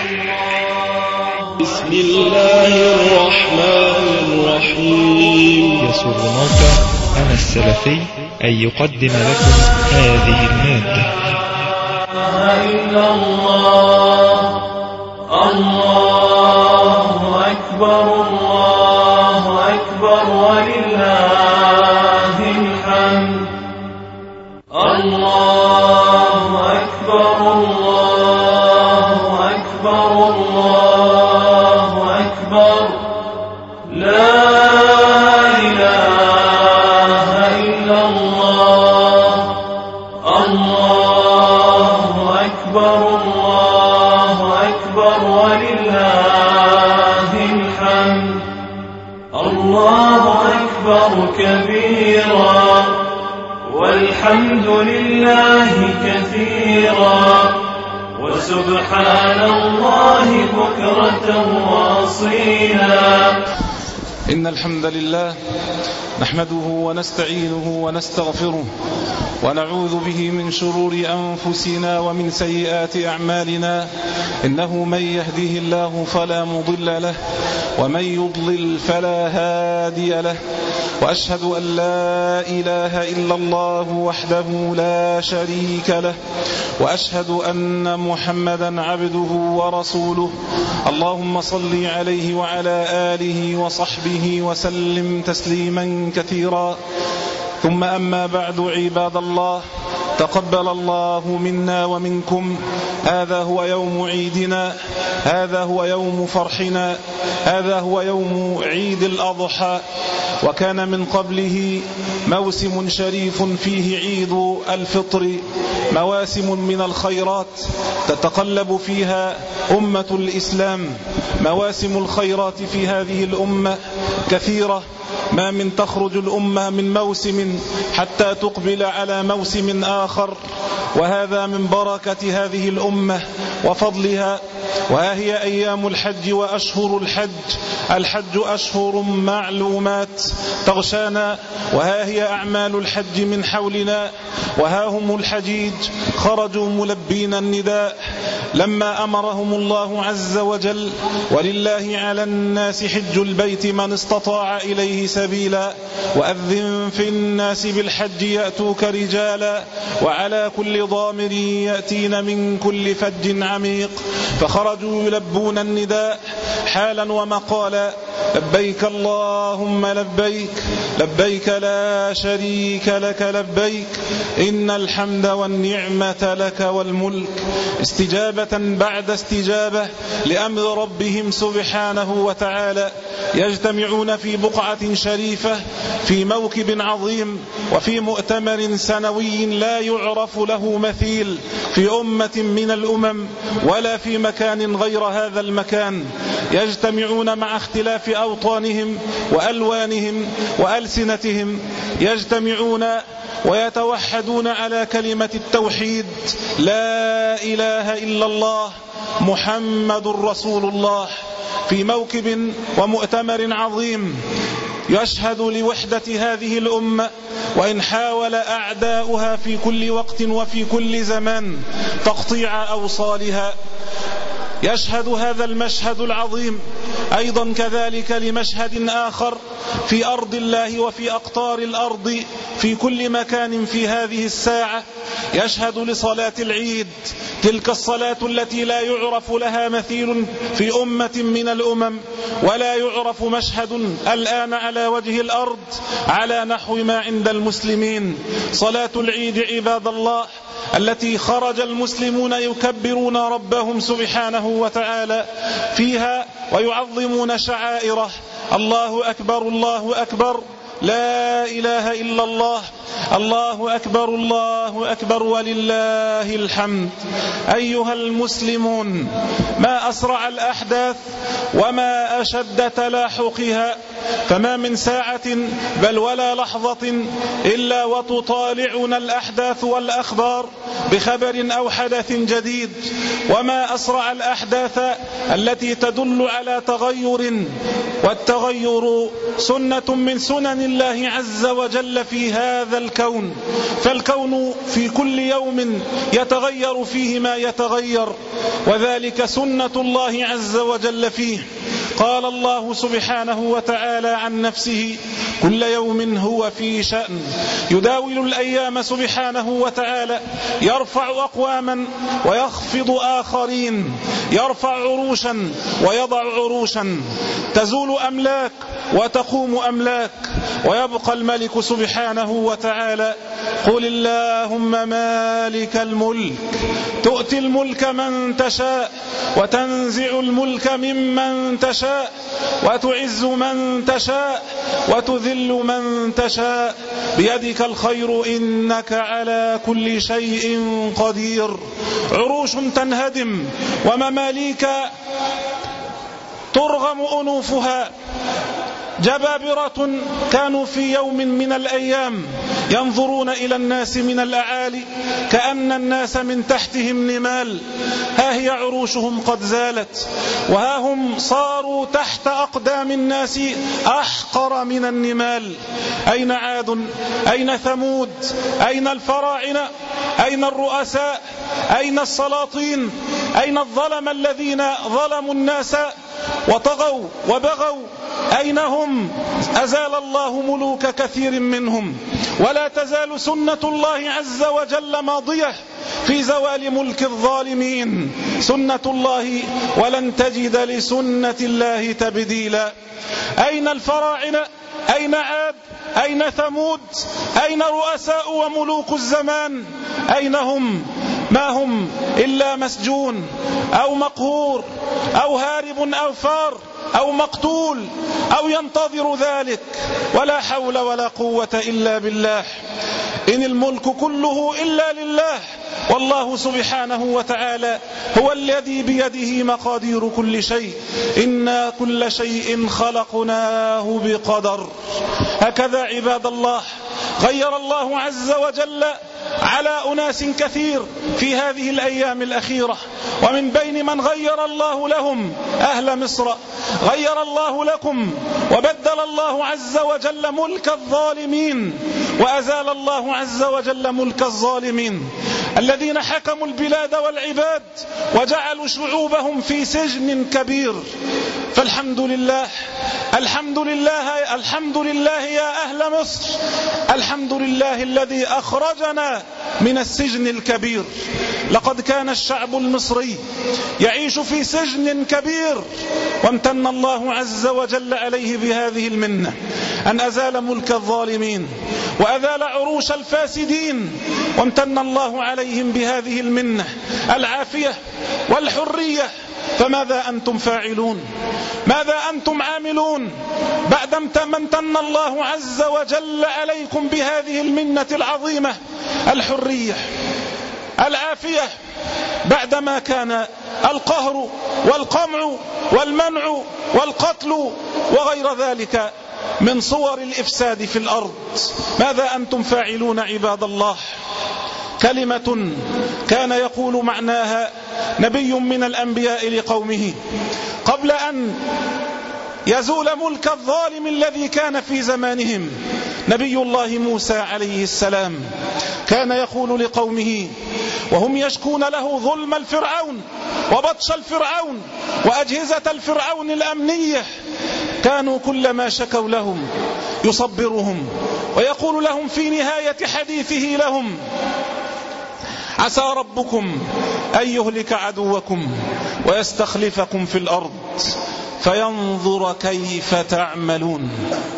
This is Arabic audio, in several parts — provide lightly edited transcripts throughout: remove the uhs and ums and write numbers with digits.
بسم الله الرحمن الرحيم. يسر موقع أنا السلفي أن يقدم لكم هذه المادة. إلا الله الله أكبر الله أكبر ولله الحمد. الله أكبر الله أكبر الله أكبر لا إله إلا الله. الله أكبر الله أكبر ولله الحمد. الله أكبر كبيرا والحمد لله كثيرا وسبحان الله بكرة وأصيلا. إن الحمد لله نحمده ونستعينه ونستغفره ونعوذ به من شرور أنفسنا ومن سيئات أعمالنا. إنه من يهده الله فلا مضل له ومن يضلل فلا هادي له. وأشهد أن لا إله إلا الله وحده لا شريك له وأشهد أن محمدا عبده ورسوله. اللهم صل عليه وعلى آله وصحبه وسلم تسليما كثيرا. ثم أما بعد عباد الله، تقبل الله منا ومنكم. هذا هو يوم عيدنا، هذا هو يوم فرحنا، هذا هو يوم عيد الأضحى. وكان من قبله موسم شريف فيه عيد الفطر، مواسم من الخيرات تتقلب فيها أمة الإسلام. مواسم الخيرات في هذه الأمة كثيرة، ما من تخرج الأمة من موسم حتى تقبل على موسم آخر، وهذا من بركة هذه الأمة وفضلها. وها هي أيام الحج وأشهر الحج. الحج أشهر معلومات تغشانا، وها هي أعمال الحج من حولنا. وها هم الحجيج خرجوا ملبين النداء لما أمرهم الله عز وجل: ولله على الناس حج البيت من استطاع إليه سبيلا وأذن في الناس بالحج يأتوك رجالا وعلى كل ضامر يأتين من كل فج عميق. فخرجوا يلبون النداء حالا ومقالا: لبيك اللهم لبيك، لبيك لا شريك لك لبيك، إن الحمد والنعمة لك والملك. استجابة بعد استجابة لأمر ربهم سبحانه وتعالى. يجتمعون في بقعة شريفة في موكب عظيم وفي مؤتمر سنوي لا يعرف له مثيل في أمة من الأمم ولا في مكان غير هذا المكان. يجتمعون مع اختلاف أوطانهم وألوانهم وألسنتهم، يجتمعون ويتوحدون على كلمة التوحيد: لا إله إلا الله محمد رسول الله، في موكب ومؤتمر عظيم يشهد لوحدة هذه الأمة. وإن حاول أعداؤها في كل وقت وفي كل زمان تقطيع أوصالها. يشهد هذا المشهد العظيم أيضا كذلك لمشهد آخر في أرض الله وفي أقطار الأرض في كل مكان في هذه الساعة. يشهد لصلاة العيد، تلك الصلاة التي لا يعرف لها مثيل في أمة من الأمم، ولا يعرف مشهد الآن على وجه الأرض على نحو ما عند المسلمين. صلاة العيد عباد الله التي خرج المسلمون يكبرون ربهم سبحانه وتعالى فيها ويعظمون شعائره: الله أكبر الله أكبر، لا إله إلا الله، الله أكبر الله أكبر ولله الحمد. أيها المسلمون، ما أسرع الأحداث وما أشد تلاحقها فما من ساعة بل ولا لحظة إلا وتطالعنا الأحداث والأخبار بخبر أو حدث جديد. وما أسرع الأحداث التي تدل على تغير، والتغير سنة من سنن الله عز وجل في هذا الكون. فالكون في كل يوم يتغير فيه ما يتغير، وذلك سنة الله عز وجل فيه. قال الله سبحانه وتعالى عن نفسه: كل يوم هو في شأن، يداول الأيام سبحانه وتعالى، يرفع أقواما ويخفض آخرين، يرفع عروشا ويضع عروشا، تزول أملاك وتقوم أملاك، ويبقى الملك سبحانه وتعالى. قل اللهم مالك الملك تؤتي الملك من تشاء وتنزع الملك ممن تشاء وتعز من تشاء وتذل من تشاء بيدك الخير إنك على كل شيء قدير. عروش تنهدم ومماليك ترغم أنوفها. جبابرة كانوا في يوم من الأيام ينظرون إلى الناس من الأعالي كأن الناس من تحتهم نمال. ها هي عروشهم قد زالت، وها هم صاروا تحت أقدام الناس أحقر من النمال. أين عاد؟ أين ثمود؟ أين الفراعنة؟ أين الرؤساء؟ أين السلاطين؟ أين الظلم الذين ظلموا الناس وطغوا وبغوا؟ أين هم؟ أزال الله ملوك كثير منهم، ولا تزال سنة الله عز وجل ماضية في زوال ملك الظالمين. سنة الله ولن تجد لسنة الله تبديلا. أين الفراعنة؟ أين عاد؟ أين ثمود؟ أين رؤساء وملوك الزمان؟ أين هم؟ ما هم إلا مسجون أو مقهور أو هارب أو فار أو مقتول أو ينتظر ذلك، ولا حول ولا قوة إلا بالله. إن الملك كله إلا لله، والله سبحانه وتعالى هو الذي بيده مقادير كل شيء. إنا كل شيء خلقناه بقدر. هكذا عباد الله غير الله عز وجل على أناس كثير في هذه الأيام الأخيرة، ومن بين من غير الله لهم أهل مصر. غير الله لكم وبدل الله عز وجل ملك الظالمين، وأزال الله عز وجل ملك الظالمين الذين حكموا البلاد والعباد وجعلوا شعوبهم في سجن كبير. فالحمد لله، الحمد لله، الحمد لله يا أهل مصر، الحمد لله الذي أخرجنا من السجن الكبير. لقد كان الشعب المصري يعيش في سجن كبير، وامتن الله عز وجل عليه بهذه المنة أن أزال ملك الظالمين وأزال عروش الفاسدين، وامتن الله عليهم بهذه المنة العافية والحرية. فماذا أنتم فاعلون؟ ماذا أنتم عاملون بعد ما امتن الله عز وجل عليكم بهذه المنة العظيمة؟ الحرية، العافية، بعدما كان القهر والقمع والمنع والقتل وغير ذلك من صور الإفساد في الأرض. ماذا أنتم فاعلون عباد الله؟ كلمة كان يقول معناها نبي من الأنبياء لقومه قبل أن يزول ملك الظالم الذي كان في زمانهم. نبي الله موسى عليه السلام كان يقول لقومه وهم يشكون له ظلم الفرعون وبطش الفرعون وأجهزة الفرعون الأمنية، كانوا كلما شكوا لهم يصبرهم ويقول لهم في نهاية حديثه لهم عسى ربكم أن يهلك عدوكم ويستخلفكم في الأرض فينظر كيف تعملون.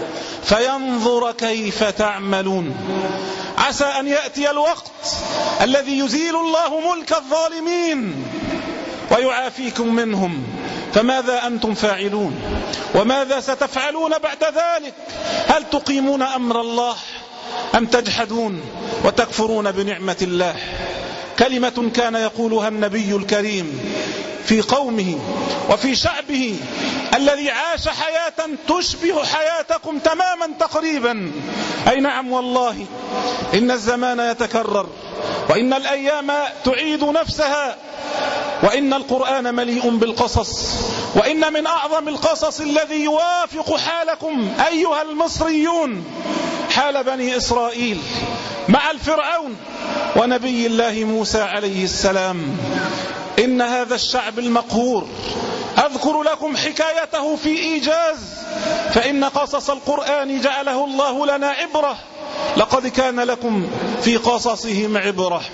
فينظر كيف تعملون. عسى أن يأتي الوقت الذي يزيل الله ملك الظالمين ويعافيكم منهم. فماذا أنتم فاعلون؟ وماذا ستفعلون بعد ذلك؟ هل تقيمون أمر الله أم تجحدون وتكفرون بنعمة الله؟ كلمة كان يقولها النبي الكريم في قومه وفي شعبه الذي عاش حياة تشبه حياتكم تماما تقريبا. أي نعم والله إن الزمان يتكرر، وإن الأيام تعيد نفسها، وإن القرآن مليء بالقصص، وإن من أعظم القصص الذي يوافق حالكم أيها المصريون حال بني إسرائيل مع الفرعون ونبي الله موسى عليه السلام. إن هذا الشعب المقهور أذكر لكم حكايته في إيجاز، فإن قصص القرآن جعله الله لنا عبرة. لقد كان لكم في قصصهم عبرة.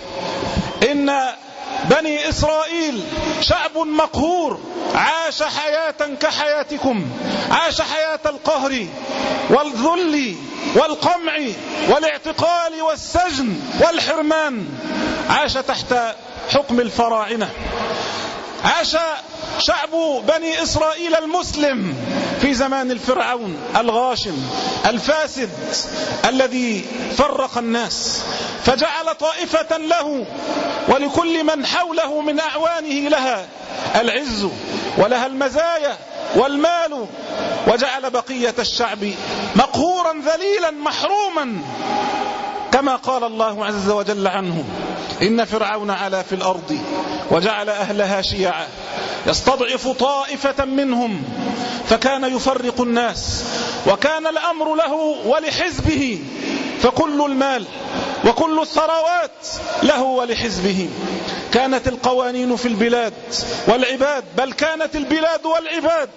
إن بني إسرائيل شعب مقهور عاش حياة كحياتكم، عاش حياة القهر والذل والقمع والاعتقال والسجن والحرمان، عاش تحت حكم الفراعنة. عاش شعب بني إسرائيل المسلم في زمان الفرعون الغاشم الفاسد الذي فرق الناس، فجعل طائفة له ولكل من حوله من أعوانه لها العز ولها المزايا والمال، وجعل بقية الشعب مقهورا ذليلا محروما، كما قال الله عز وجل عنه: إن فرعون علا في الأرض وجعل أهلها شيعا يستضعف طائفة منهم فكان يفرق الناس، وكان الأمر له ولحزبه، فكل المال وكل الثروات له ولحزبه. كانت القوانين في البلاد والعباد، بل كانت البلاد والعباد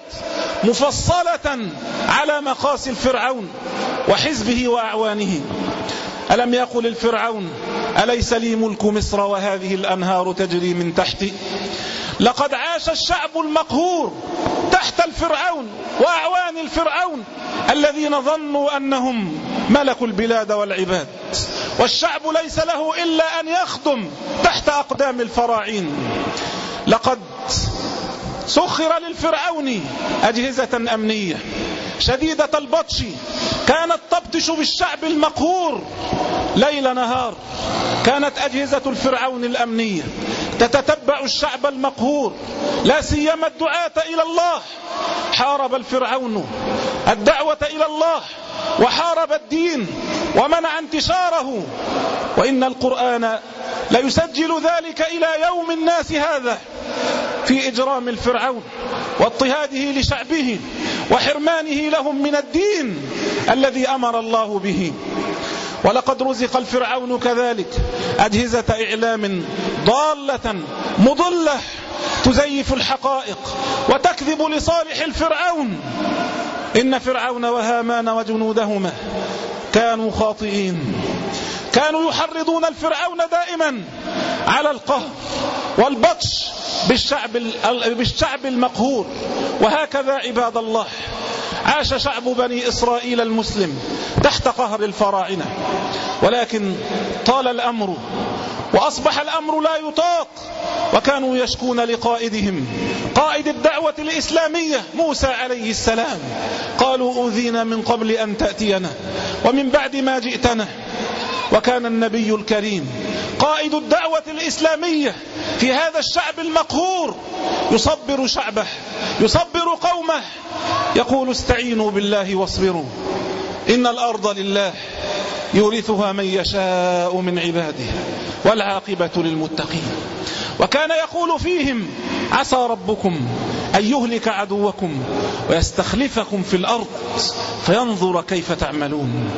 مفصلة على مقاس الفرعون وحزبه وأعوانه. ألم يقل الفرعون: أليس لي ملك مصر وهذه الأنهار تجري من تحتي؟ لقد عاش الشعب المقهور تحت الفرعون وأعوان الفرعون الذين ظنوا أنهم ملكوا البلاد والعباد، والشعب ليس له إلا أن يخدم تحت أقدام الفراعين. لقد سخر للفرعون أجهزة أمنية شديدة البطش كانت تبطش بالشعب المقهور ليل نهار. كانت أجهزة الفرعون الأمنية تتتبع الشعب المقهور، لا سيما الدعاة إلى الله. حارب الفرعون الدعوة إلى الله وحارب الدين ومنع انتشاره، وإن القرآن ليسجل ذلك إلى يوم الناس هذا في إجرام الفرعون واضطهاده لشعبه وحرمانه لهم من الدين الذي أمر الله به. ولقد رزق الفرعون كذلك أجهزة إعلام ضالة مضلة تزيف الحقائق وتكذب لصالح الفرعون. إن فرعون وهامان وجنودهما كانوا خاطئين، كانوا يحرضون الفرعون دائما على القهر والبطش بالشعب المقهور. وهكذا عباد الله عاش شعب بني إسرائيل المسلم تحت قهر الفراعنة، ولكن طال الأمر وأصبح الأمر لا يطاق، وكانوا يشكون لقائدهم قائد الدعوة الإسلامية موسى عليه السلام، قالوا: أوذينا من قبل أن تأتينا ومن بعد ما جئتنا. وكان النبي الكريم قائد الدعوة الإسلامية في هذا الشعب المقهور يصبر شعبه، يصبر قومه، يقول: استعينوا بالله واصبروا إن الأرض لله يورثها من يشاء من عباده والعاقبة للمتقين. وكان يقول فيهم: عسى ربكم أن يهلك عدوكم ويستخلفكم في الأرض فينظر كيف تعملون.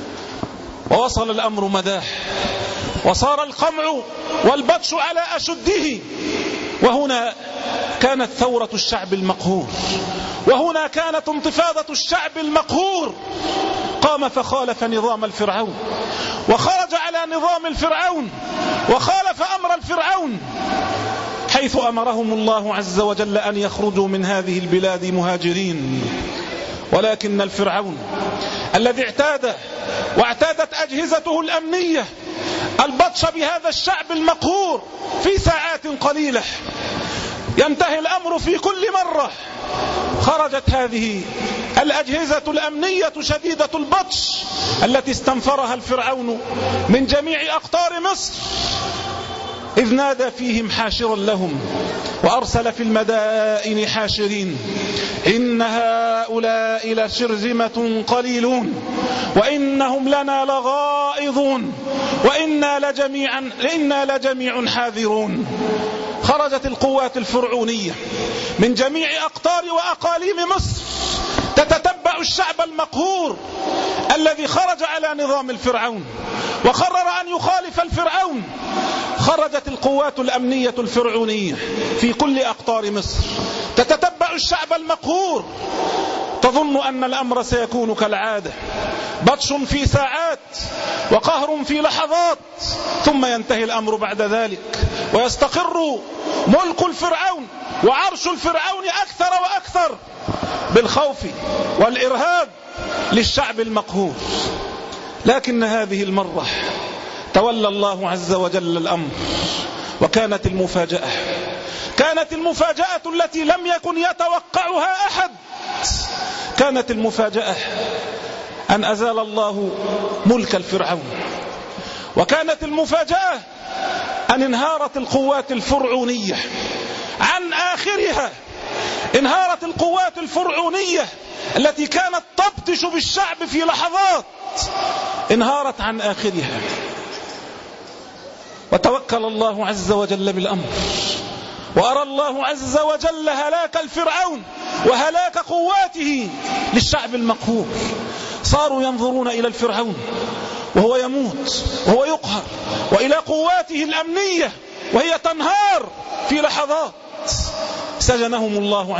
ووصل الأمر مداه، وصار القمع والبطش على أشده. وهنا كانت ثورة الشعب المقهور، وهنا كانت انتفاضة الشعب المقهور. قام فخالف نظام الفرعون وخرج على نظام الفرعون وخالف أمر الفرعون، حيث أمرهم الله عز وجل أن يخرجوا من هذه البلاد مهاجرين. ولكن الفرعون الذي واعتادت أجهزته الأمنية البطش بهذا الشعب المقهور في ساعات قليلة، ينتهي الأمر في كل مرة. خرجت هذه الأجهزة الأمنية شديدة البطش التي استنفرها الفرعون من جميع أقطار مصر إذ نادى فيهم حاشرا لهم وأرسل في المدائن حاشرين إن هؤلاء لشرذمة قليلون وإنهم لنا لغائظون وإنا لجميع حاذرون. خرجت القوات الفرعونية من جميع أقطار وأقاليم مصر تتتبع الشعب المقهور الذي خرج على نظام الفرعون وقرر أن يخالف الفرعون. خرجت القوات الأمنية الفرعونية في كل أقطار مصر تتتبع الشعب المقهور، تظن أن الأمر سيكون كالعادة، بطش في ساعات وقهر في لحظات، ثم ينتهي الأمر بعد ذلك ويستقر ملك الفرعون وعرش الفرعون أكثر وأكثر بالخوف والإرهاب للشعب المقهور. لكن هذه المرة تولى الله عز وجل الأمر، وكانت المفاجأة التي لم يكن يتوقعها أحد. كانت المفاجأة أن أزال الله ملك الفرعون، وكانت المفاجأة أن انهارت القوات الفرعونية عن آخرها. انهارت القوات الفرعونية التي كانت تبطش بالشعب في لحظات، انهارت عن آخرها. وتوكل الله عز وجل بالأمر، وأرى الله عز وجل هلاك الفرعون وهلاك قواته للشعب المقهور. صاروا ينظرون إلى الفرعون وهو يموت وهو يقهر، وإلى قواته الأمنية وهي تنهار في لحظات. سجنهم الله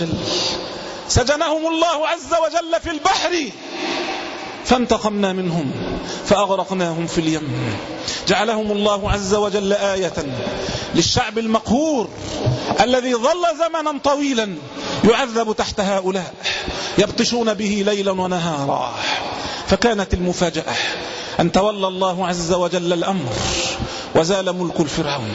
عز وجل في البحر، فانتقمنا منهم فأغرقناهم في اليم. جعلهم الله عز وجل آية للشعب المقهور الذي ظل زمنا طويلا يعذب تحت هؤلاء يبطشون به ليلا ونهارا. فكانت المفاجأة أن تولى الله عز وجل الأمر وزال ملك الفرعون،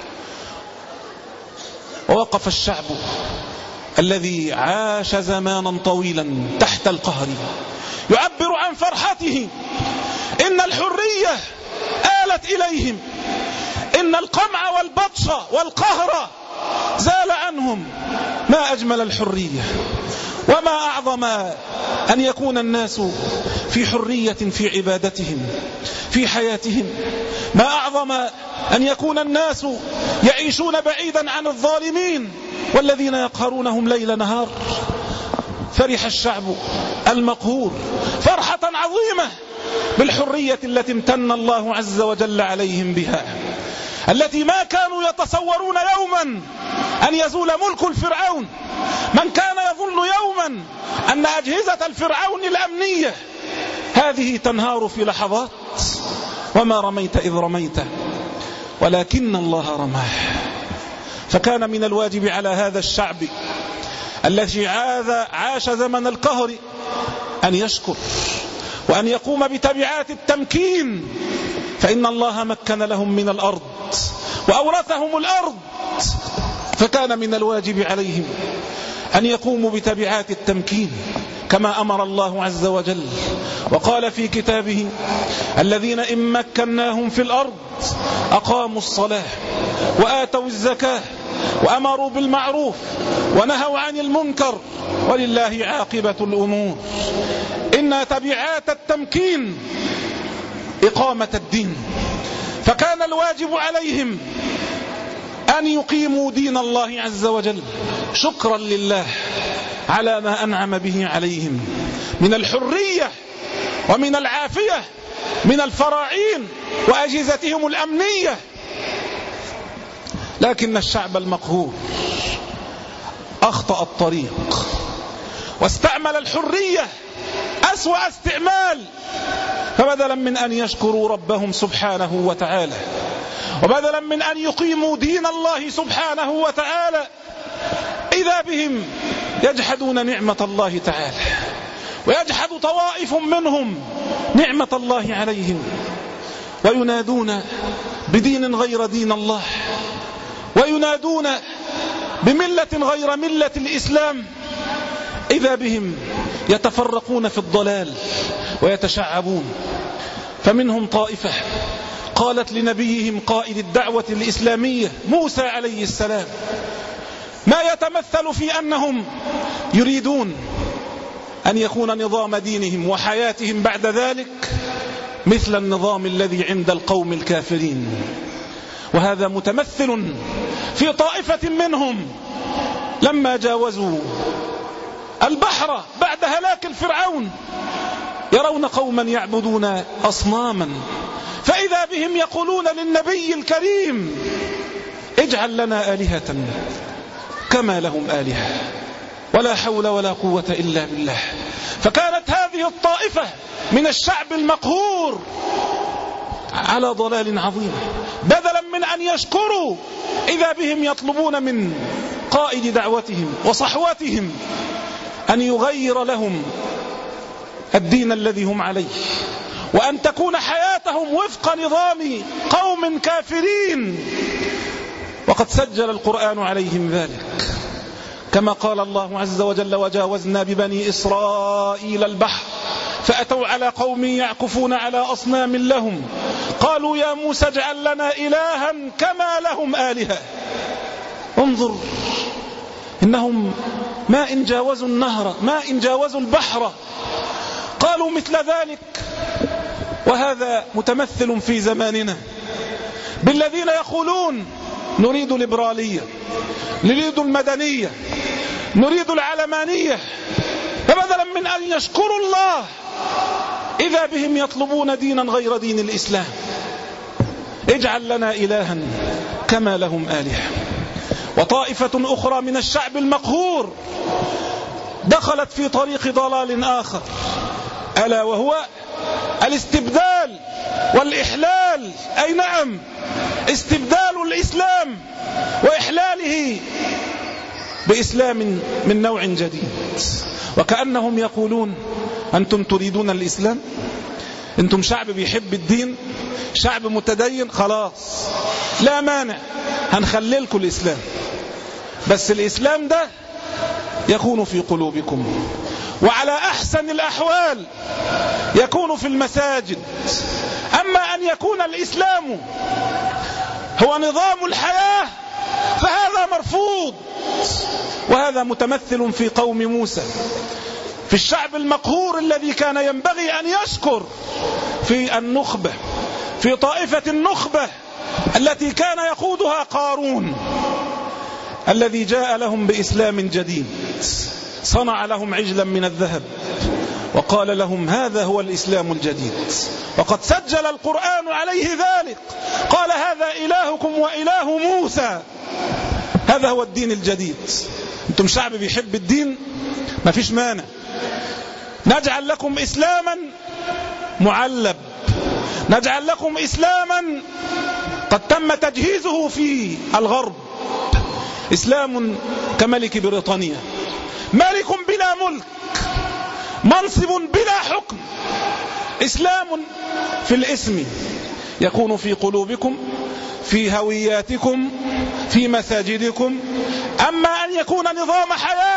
ووقف الشعب الذي عاش زمانا طويلا تحت القهر يعبر عن فرحته. إن الحرية آلت إليهم، إن القمع والبطش والقهر زال عنهم. ما أجمل الحرية، وما أعظم أن يكون الناس في حرية في عبادتهم في حياتهم. ما أعظم أن يكون الناس يعيشون بعيدا عن الظالمين والذين يقهرونهم ليل نهار. فرح الشعب المقهور فرحة عظيمة بالحرية التي امتن الله عز وجل عليهم بها، التي ما كانوا يتصورون يوما أن يزول ملك الفرعون. من كان يظن يوما أن أجهزة الفرعون الأمنية هذه تنهار في لحظات. وما رميت إذ رميت ولكن الله رماه. فكان من الواجب على هذا الشعب الذي عاش زمن القهر أن يشكر وأن يقوم بتبعات التمكين، فإن الله مكن لهم من الأرض وأورثهم الأرض. فكان من الواجب عليهم أن يقوموا بتبعات التمكين كما أمر الله عز وجل، وقال في كتابه: الذين إن مكناهم في الأرض أقاموا الصلاة وآتوا الزكاة وأمروا بالمعروف ونهوا عن المنكر ولله عاقبة الأمور. إن تبعات التمكين إقامة الدين، فكان الواجب عليهم أن يقيموا دين الله عز وجل شكرا لله على ما أنعم به عليهم من الحرية ومن العافية من الفراعين وأجهزتهم الأمنية. لكن الشعب المقهور أخطأ الطريق واستعمل الحرية أسوأ استعمال. فبدلا من أن يشكروا ربهم سبحانه وتعالى، وبدلا من أن يقيموا دين الله سبحانه وتعالى، إذا بهم يجحدون نعمة الله تعالى، ويجحد طوائف منهم نعمة الله عليهم، وينادون بدين غير دين الله، وينادون بملة غير ملة الإسلام. إذا بهم يتفرقون في الضلال ويتشعبون. فمنهم طائفة قالت لنبيهم قائد الدعوة الإسلامية موسى عليه السلام: ما يتمثل في أنهم يريدون أن يكون نظام دينهم وحياتهم بعد ذلك مثل النظام الذي عند القوم الكافرين. وهذا متمثل في طائفة منهم لما جاوزوا البحر بعد هلاك الفرعون يرون قوما يعبدون أصناما، فإذا بهم يقولون للنبي الكريم: اجعل لنا آلهة كما لهم آلهة، ولا حول ولا قوة إلا بالله. فكانت هذه الطائفة من الشعب المقهور على ضلال عظيم، بدلا من أن يشكروا إذا بهم يطلبون من قائد دعوتهم وصحوتهم أن يغير لهم الدين الذي هم عليه، وأن تكون حياتهم وفق نظام قوم كافرين. وقد سجل القرآن عليهم ذلك، كما قال الله عز وجل: وجاوزنا ببني إسرائيل البحر فأتوا على قوم يعكفون على أصنام لهم قالوا يا موسى اجعل لنا إلها كما لهم آلهة. انظر، إنهم ما إن جاوزوا النهر، ما إن جاوزوا البحر قالوا مثل ذلك. وهذا متمثل في زماننا بالذين يقولون: نريد الليبرالية، نريد المدنية، نريد العلمانية. فبدلا من أن يشكروا الله إذا بهم يطلبون دينا غير دين الإسلام. اجعل لنا إلها كما لهم آلهة. وطائفة أخرى من الشعب المقهور دخلت في طريق ضلال آخر، ألا وهو الاستبدال والإحلال. أي نعم، استبدال الإسلام وإحلاله بإسلام من نوع جديد. وكأنهم يقولون: أنتم تريدون الإسلام، أنتم شعب بيحب الدين، شعب متدين، خلاص لا مانع، هنخللكم الإسلام، بس الإسلام ده يكون في قلوبكم، وعلى أحسن الأحوال يكون في المساجد. أما أن يكون الإسلام هو نظام الحياة فهذا مرفوض. وهذا متمثل في قوم موسى، في الشعب المقهور الذي كان ينبغي أن يشكر في النخبة، في طائفة النخبة التي كان يقودها قارون، الذي جاء لهم بإسلام جديد، صنع لهم عجلا من الذهب وقال لهم: هذا هو الإسلام الجديد. وقد سجل القرآن عليه ذلك، قال: هذا إلهكم وإله موسى، هذا هو الدين الجديد. أنتم شعب بيحب الدين، ما فيش مانع، نجعل لكم إسلاما معلب، نجعل لكم إسلاما قد تم تجهيزه في الغرب، إسلام كملك بريطانيا، ملك بلا ملك، منصب بلا حكم، إسلام في الاسم يكون في قلوبكم، في هوياتكم، في مساجدكم. أما أن يكون نظام حياة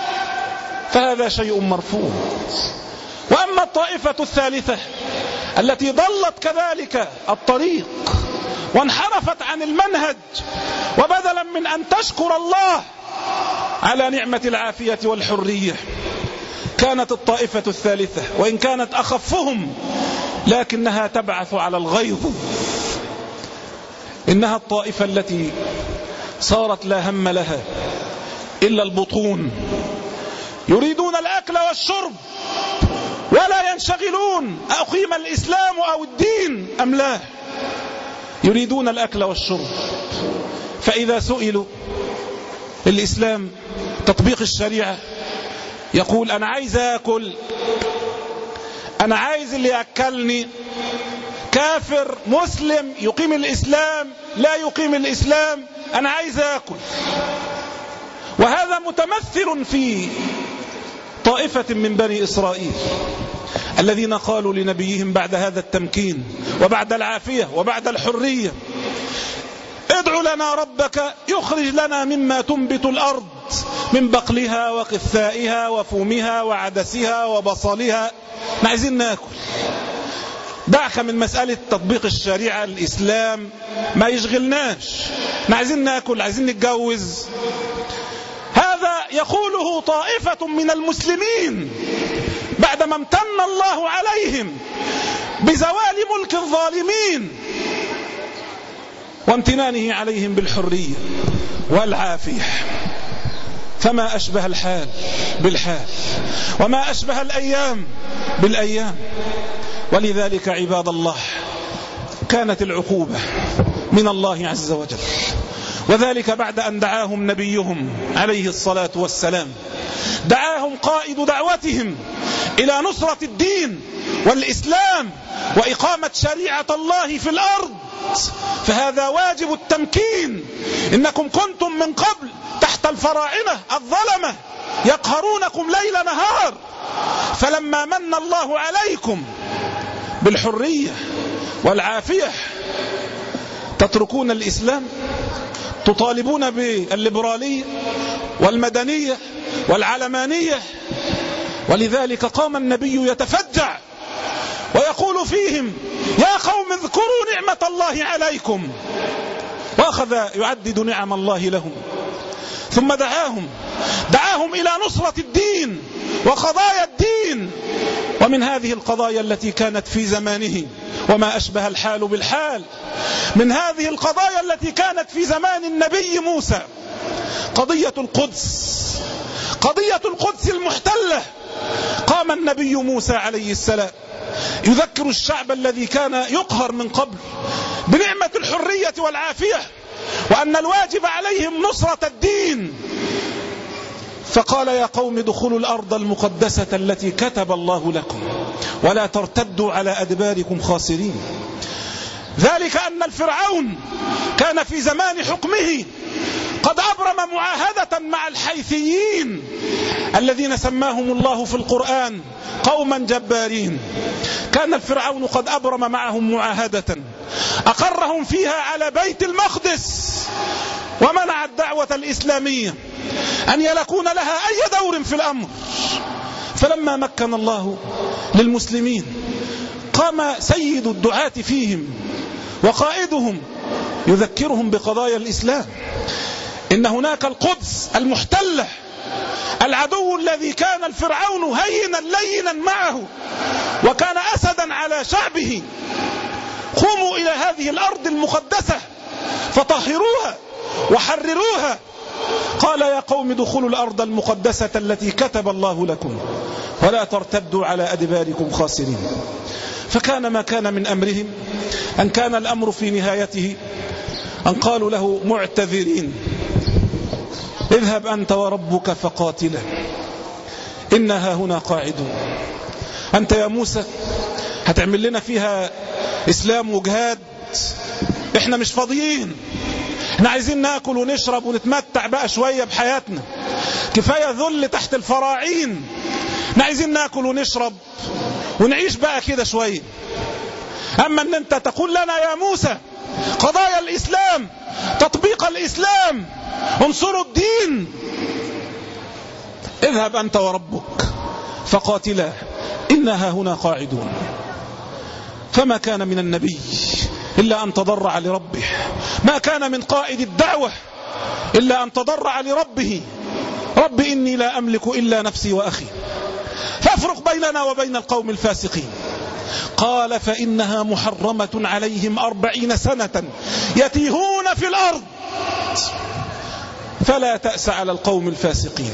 فهذا شيء مرفوض. وأما الطائفة الثالثة التي ضلت كذلك الطريق وانحرفت عن المنهج، وبدلا من أن تشكر الله على نعمة العافية والحرية، كانت الطائفة الثالثة وإن كانت أخفهم لكنها تبعث على الغيظ. إنها الطائفة التي صارت لا هم لها إلا البطون، يريدون الأكل والشرب ولا ينشغلون أقيم الإسلام أو الدين أم لا، يريدون الأكل والشرب. فإذا سئلوا الإسلام تطبيق الشريعة يقول: أنا عايز أكل، أنا عايز اللي يأكلني. كافر مسلم يقيم الإسلام لا يقيم الإسلام، أنا عايز أكل. وهذا متمثل في طائفة من بني إسرائيل الذين قالوا لنبيهم بعد هذا التمكين وبعد العافية وبعد الحرية: ادع لنا ربك يخرج لنا مما تنبت الأرض من بقلها وقثائها وفومها وعدسها وبصلها، عايزين ناكل. دعك من مسألة تطبيق الشريعة. الإسلام ما يشغلناش، عايزين ناكل، عايزين نتجوز. هذا يقوله طائفة من المسلمين بعدما امتن الله عليهم بزوال ملك الظالمين وامتنانه عليهم بالحرية والعافية. فما أشبه الحال بالحال، وما أشبه الأيام بالأيام. ولذلك عباد الله كانت العقوبة من الله عز وجل، وذلك بعد أن دعاهم نبيهم عليه الصلاة والسلام، دعاهم قائد دعوتهم إلى نصرة الدين والإسلام وإقامة شريعة الله في الأرض. فهذا واجب التمكين. إنكم كنتم من قبل تحت الفراعنة الظلمة يقهرونكم ليل نهار، فلما من الله عليكم بالحرية والعافية تتركون الإسلام، تطالبون بالليبرالية والمدنية والعلمانية. ولذلك قام النبي يتفجع ويقول فيهم: يا قوم اذكروا نعمة الله عليكم، وأخذ يعدد نعم الله لهم. ثم دعاهم إلى نصرة الدين وقضايا الدين، ومن هذه القضايا التي كانت في زمانه وما أشبه الحال بالحال، من هذه القضايا التي كانت في زمان النبي موسى قضية القدس المحتلة. قام النبي موسى عليه السلام يذكر الشعب الذي كان يقهر من قبل بنعمة الحرية والعافية، وأن الواجب عليهم نصرة الدين. فقال: يا قوم ادخلوا الأرض المقدسة التي كتب الله لكم ولا ترتدوا على أدباركم خاسرين. ذلك أن الفرعون كان في زمان حكمه قد أبرم معاهدة مع الحيثيين الذين سماهم الله في القرآن قوما جبارين. كان الفرعون قد أبرم معهم معاهدة أقرهم فيها على بيت المقدس، ومنع الدعوة الإسلامية أن يكون لها أي دور في الأمر. فلما مكن الله للمسلمين قام سيد الدعاة فيهم وقائدهم يذكرهم بقضايا الإسلام. إن هناك القدس المحتلة، العدو الذي كان الفرعون هينا لينا معه وكان أسدا على شعبه. قوموا إلى هذه الأرض المقدسة فطهروها وحرروها. قال: يا قوم ادخلوا الأرض المقدسة التي كتب الله لكم ولا ترتدوا على أدباركم خاسرين. فكان ما كان من أمرهم أن كان الأمر في نهايته أن قالوا له معتذرين: اذهب أنت وربك فقاتلا إنها هنا قاعدون. أنت يا موسى هتعمل لنا فيها إسلام وجهاد؟ إحنا مش فاضيين، إحنا عايزين ناكل ونشرب ونتمتع بقى شوية بحياتنا، كفاية ذل تحت الفراعين. إحنا عايزين ناكل ونشرب ونعيش بقى كده شوية. أما أن أنت تقول لنا يا موسى قضايا الإسلام، تطبيق الإسلام، انصروا الدين، اذهب أنت وربك فقاتلا إنها هنا قاعدون. فما كان من النبي إلا أن تضرع لربه، ما كان من قائد الدعوة إلا أن تضرع لربه: رب إني لا أملك إلا نفسي وأخي فافرق بيننا وبين القوم الفاسقين. قال: فإنها محرمة عليهم 40 سنة يتيهون في الأرض فلا تأس على القوم الفاسقين.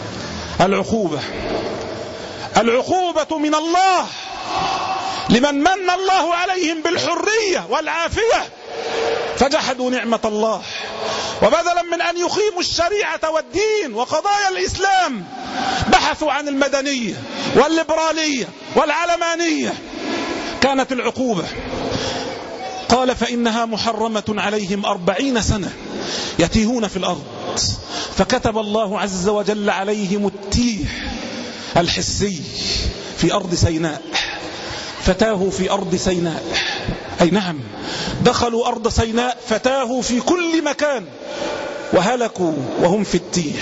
العقوبة من الله لمن من الله عليهم بالحرية والعافية فجحدوا نعمة الله، وبدلا من أن يقيموا الشريعة والدين وقضايا الإسلام بحثوا عن المدنية والليبرالية والعلمانية. كانت العقوبة. قال: فإنها محرمة عليهم 40 سنة يتيهون في الأرض. فكتب الله عز وجل عليهم التيه الحسي في أرض سيناء، فتاهوا في أرض سيناء. أي نعم، دخلوا أرض سيناء فتاهوا في كل مكان وهلكوا وهم في التيه.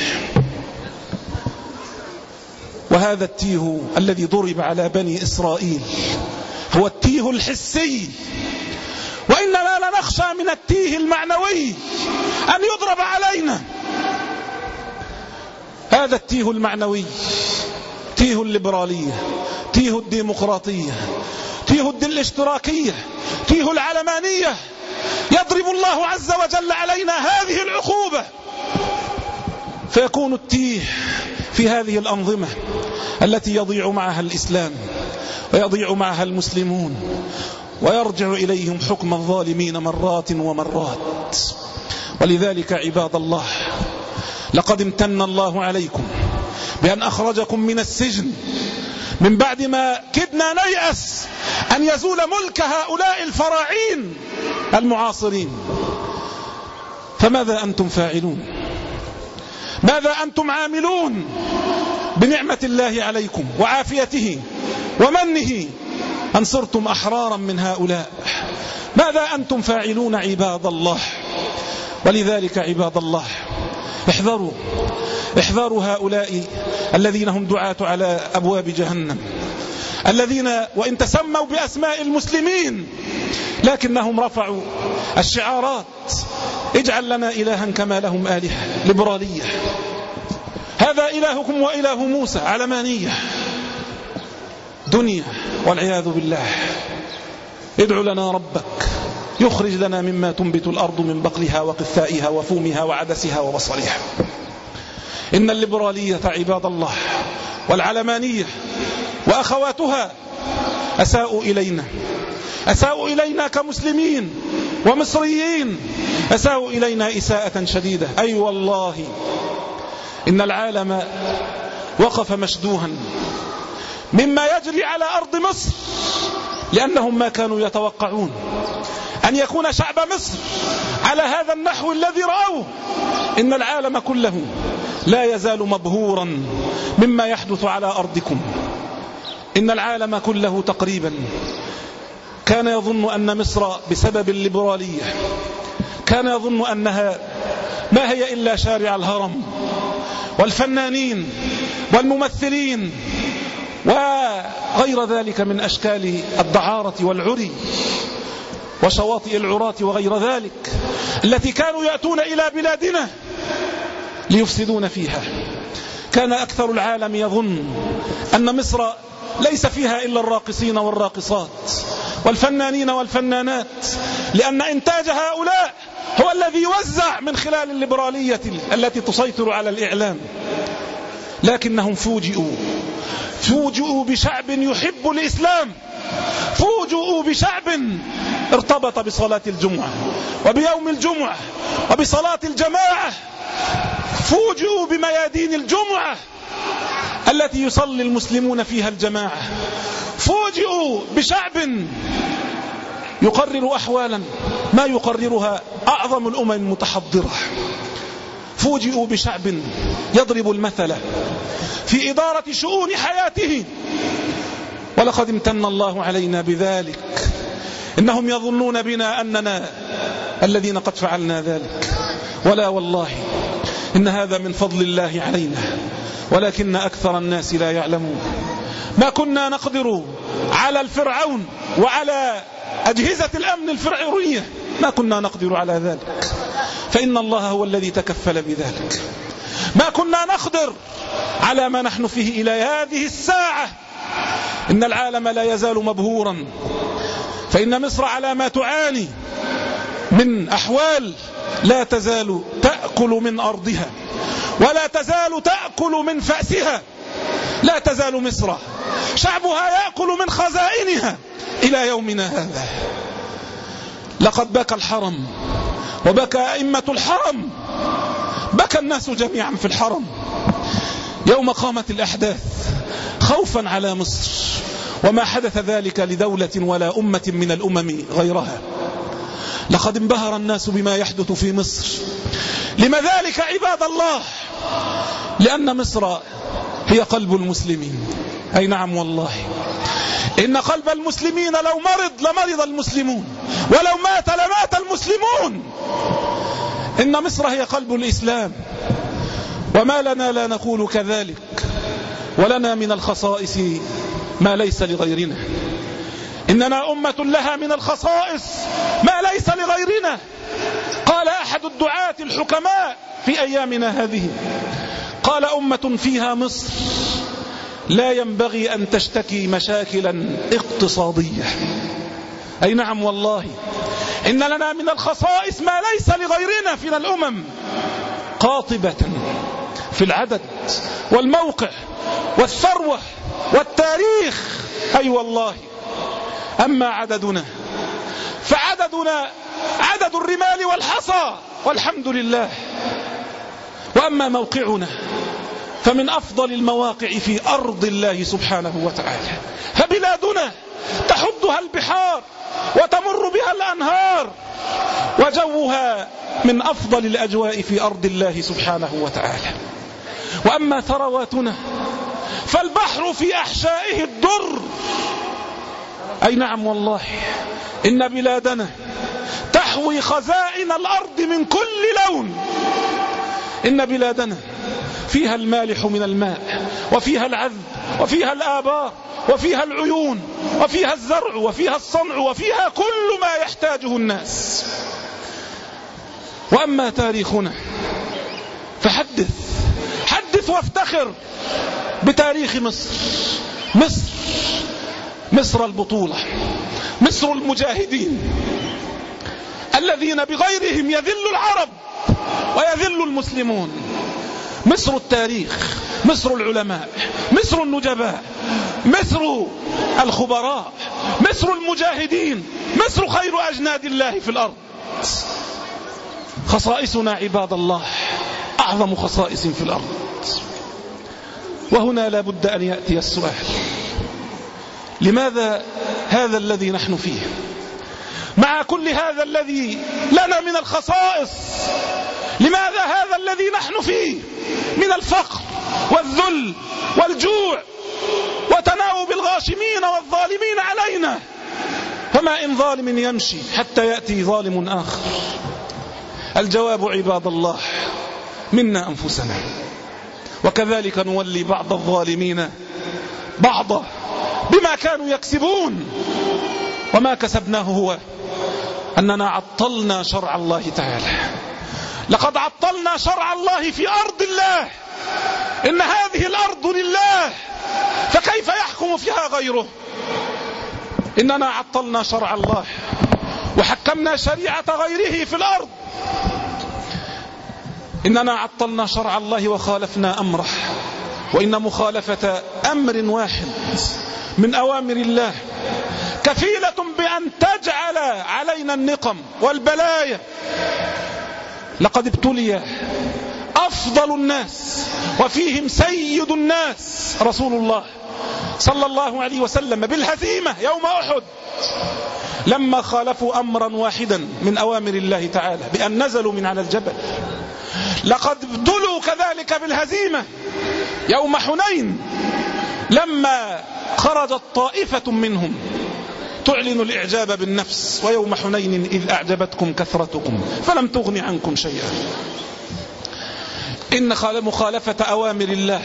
وهذا التيه الذي ضرب على بني إسرائيل هو التيه الحسي، وإننا لنخشى من التيه المعنوي أن يضرب علينا. هذا التيه المعنوي تيه الليبرالية، تيه الديمقراطية، تيه الاشتراكية، تيه العلمانية. يضرب الله عز وجل علينا هذه العقوبة، فيكون التيه في هذه الأنظمة التي يضيع معها الإسلام ويضيع معها المسلمون، ويرجع إليهم حكم الظالمين مرات ومرات. ولذلك عباد الله، لقد امتن الله عليكم بأن أخرجكم من السجن من بعد ما كدنا نيأس أن يزول ملك هؤلاء الفراعين المعاصرين. فماذا أنتم فاعلون؟ ماذا أنتم عاملون بنعمة الله عليكم وعافيته ومنه أن صرتم أحرارا من هؤلاء؟ ماذا أنتم فاعلون عباد الله؟ ولذلك عباد الله، احذروا هؤلاء الذين هم دعاة على أبواب جهنم، الذين وإن تسموا بأسماء المسلمين لكنهم رفعوا الشعارات: اجعل لنا إلها كما لهم آلهة، ليبرالية. هذا إلهكم وإله موسى، علمانية، دنيا والعياذ بالله. ادع لنا ربك يخرج لنا مما تنبت الأرض من بقلها وقثائها وفومها وعدسها وبصلها. إن الليبرالية عباد الله والعلمانية وأخواتها أساءوا إلينا كمسلمين ومصريين، أساءوا إلينا إساءة شديدة. أي والله إن العالم وقف مشدوها مما يجري على أرض مصر، لأنهم ما كانوا يتوقعون أن يكون شعب مصر على هذا النحو الذي رأوه. إن العالم كله لا يزال مبهورا مما يحدث على أرضكم. إن العالم كله تقريبا كان يظن أن مصر بسبب الليبرالية، كان يظن أنها ما هي إلا شارع الهرم والفنانين والممثلين وغير ذلك من أشكال الدعارة والعري وشواطئ العراة وغير ذلك، التي كانوا يأتون إلى بلادنا ليفسدون فيها. كان أكثر العالم يظن أن مصر ليس فيها إلا الراقصين والراقصات والفنانين والفنانات، لأن إنتاج هؤلاء هو الذي يوزع من خلال الليبرالية التي تسيطر على الإعلام. لكنهم فوجئوا بشعب يحب الإسلام، فوجئوا بشعب ارتبط بصلاة الجمعة وبيوم الجمعة وبصلاة الجماعة، فوجئوا بميادين الجمعة التي يصلي المسلمون فيها الجماعة، فوجئوا بشعب يقرر أحوالا ما يقررها أعظم الأمم المتحضرة، فوجئوا بشعب يضرب المثل في إدارة شؤون حياته. ولقد امتن الله علينا بذلك. إنهم يظنون بنا أننا الذين قد فعلنا ذلك، ولا والله إن هذا من فضل الله علينا، ولكن أكثر الناس لا يعلمون. ما كنا نقدر على الفرعون وعلى أجهزة الأمن الفرعونية، ما كنا نقدر على ذلك، فإن الله هو الذي تكفل بذلك. ما كنا نقدر على ما نحن فيه إلى هذه الساعة. إن العالم لا يزال مبهورا، فإن مصر على ما تعاني من أحوال لا تزال تأكل من أرضها ولا تزال تأكل من فأسها. لا تزال مصر شعبها يأكل من خزائنها إلى يومنا هذا. لقد بكى الحرم وبكى أئمة الحرم، بكى الناس جميعا في الحرم يوم قامت الأحداث خوفا على مصر، وما حدث ذلك لدولة ولا أمة من الأمم غيرها. لقد انبهر الناس بما يحدث في مصر. لما ذلك عباد الله؟ لأن مصر هي قلب المسلمين. أي نعم والله، إن قلب المسلمين لو مرض لمرض المسلمون، ولو مات لمات المسلمون. إن مصر هي قلب الإسلام، وما لنا لا نقول كذلك، ولنا من الخصائص ما ليس لغيرنا. إننا أمة لها من الخصائص ما ليس لغيرنا. قال أحد الدعاة الحكماء في أيامنا هذه، قال أمة فيها مصر لا ينبغي أن تشتكي مشاكلا اقتصادية. أي نعم والله، إن لنا من الخصائص ما ليس لغيرنا في الأمم، قاطبة في العدد والموقع والثروة والتاريخ. أي والله، أما عددنا فعددنا عدد الرمال والحصى والحمد لله، وأما موقعنا فمن أفضل المواقع في أرض الله سبحانه وتعالى. فبلادنا تحدها البحار وتمر بها الأنهار، وجوها من أفضل الأجواء في أرض الله سبحانه وتعالى. وأما ثرواتنا فالبحر في أحشائه الدر. أي نعم والله، إن بلادنا تحوي خزائن الأرض من كل لون. إن بلادنا فيها المالح من الماء، وفيها العذب، وفيها الآبار، وفيها العيون، وفيها الزرع، وفيها الصنع، وفيها كل ما يحتاجه الناس. وأما تاريخنا فحدث وافتخر بتاريخ مصر. مصر البطولة، مصر المجاهدين الذين بغيرهم يذل العرب ويذل المسلمون. مصر التاريخ، مصر العلماء، مصر النجباء، مصر الخبراء، مصر المجاهدين، مصر خير أجناد الله في الأرض. خصائصنا عباد الله أعظم خصائص في الأرض. وهنا لا بد أن يأتي السؤال: لماذا هذا الذي نحن فيه مع كل هذا الذي لنا من الخصائص؟ لماذا هذا الذي نحن فيه من الفقر والذل والجوع وتناوب الغاشمين والظالمين علينا؟ فما إن ظالم يمشي حتى يأتي ظالم آخر. الجواب عباد الله منا أنفسنا، وكذلك نولي بعض الظالمين بعضا بما كانوا يكسبون. وما كسبناه هو أننا عطلنا شرع الله تعالى. لقد عطلنا شرع الله في أرض الله. إن هذه الأرض لله، فكيف يحكم فيها غيره؟ إننا عطلنا شرع الله وحكمنا شريعة غيره في الأرض. إننا عطلنا شرع الله وخالفنا أمره. وإن مخالفة أمر واحد من أوامر الله كفيلة بأن تجعل علينا النقم والبلايا. لقد ابتلي أفضل الناس وفيهم سيد الناس رسول الله صلى الله عليه وسلم بالهزيمة يوم أحد، لما خالفوا أمرا واحدا من أوامر الله تعالى بأن نزلوا من على الجبل. لقد ابتلوا كذلك بالهزيمة يوم حنين، لما خرجت طائفة منهم تعلن الإعجاب بالنفس. ويوم حنين إذ أعجبتكم كثرتكم فلم تغن عنكم شيئا. إن مخالفة أوامر الله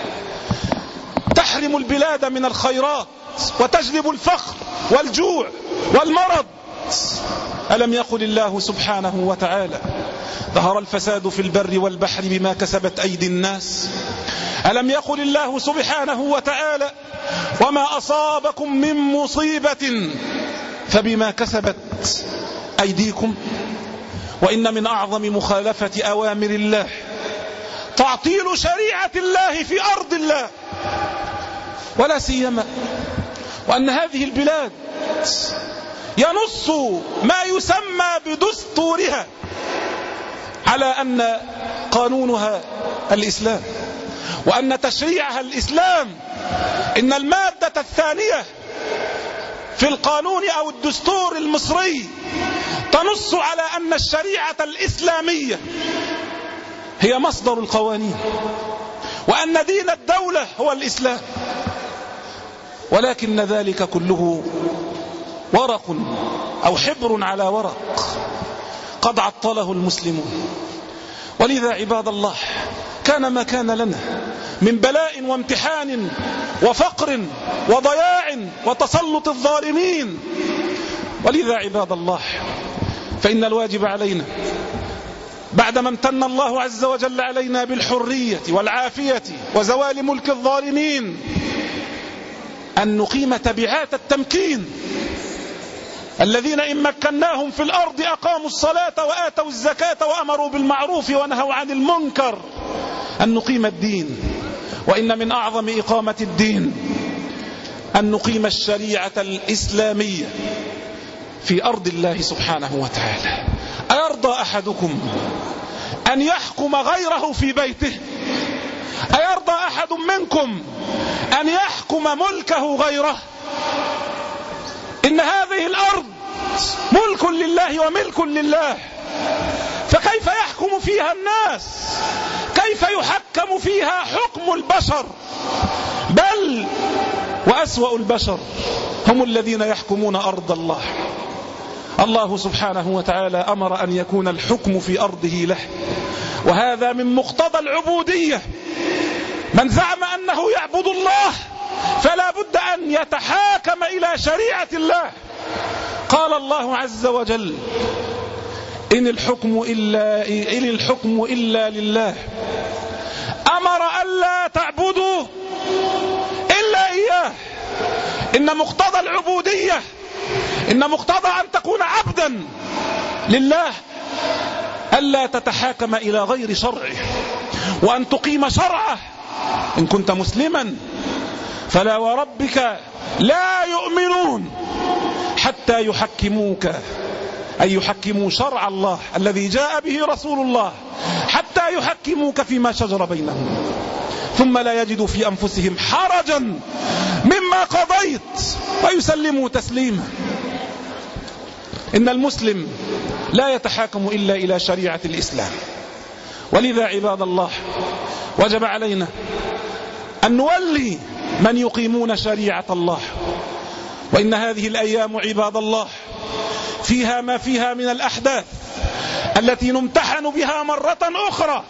تحرم البلاد من الخيرات وتجلب الفقر والجوع والمرض. ألم يقل الله سبحانه وتعالى: ظهر الفساد في البر والبحر بما كسبت أيدي الناس؟ ألم يقل الله سبحانه وتعالى: وما أصابكم من مصيبة فبما كسبت أيديكم؟ وإن من أعظم مخالفة أوامر الله تعطيل شريعة الله في أرض الله، ولا سيما وأن هذه البلاد ينص ما يسمى بدستورها على أن قانونها الإسلام، وأن تشريعها الإسلام. إن المادة الثانية في القانون أو الدستور المصري تنص على أن الشريعة الإسلامية هي مصدر القوانين، وأن دين الدولة هو الإسلام. ولكن ذلك كله ورق أو حبر على ورق قد عطله المسلمون. ولذا عباد الله كان ما كان لنا من بلاء وامتحان وفقر وضياع وتسلط الظالمين. ولذا عباد الله فإن الواجب علينا بعدما امتن الله عز وجل علينا بالحرية والعافية وزوال ملك الظالمين أن نقيم تبعات التمكين. الذين إن مكناهم في الأرض أقاموا الصلاة وآتوا الزكاة وأمروا بالمعروف ونهوا عن المنكر، أن نقيم الدين. وإن من أعظم إقامة الدين أن نقيم الشريعة الإسلامية في أرض الله سبحانه وتعالى. أيرضى أحدكم أن يحكم غيره في بيته؟ أيرضى أحد منكم أن يحكم ملكه غيره؟ إن هذه الأرض ملك لله وملك لله، فكيف يحكم فيها الناس؟ كيف يحكم فيها حكم البشر؟ بل وأسوأ البشر هم الذين يحكمون أرض الله. الله سبحانه وتعالى أمر أن يكون الحكم في أرضه له، وهذا من مقتضى العبودية. من زعم أنه يعبد الله فلا بد أن يتحاكم إلى شريعة الله. قال الله عز وجل: إن الحكم إلا لله، أمر ألا تعبدوا إلا إياه. إن مقتضى العبودية، إن مقتضى أن تكون عبدا لله ألا تتحاكم إلى غير شرعه، وأن تقيم شرعه. إن كنت مسلما فلا وربك لا يؤمنون حتى يحكموك، أي يحكموا شرع الله الذي جاء به رسول الله، حتى يحكموك فيما شجر بينهم ثم لا يجدوا في أنفسهم حرجا مما قضيت ويسلموا تسليما. إن المسلم لا يتحاكم إلا إلى شريعة الإسلام. ولذا عباد الله وجب علينا أن نولي من يقيمون شريعة الله. وإن هذه الأيام عباد الله فيها ما فيها من الأحداث التي نمتحن بها مرة أخرى،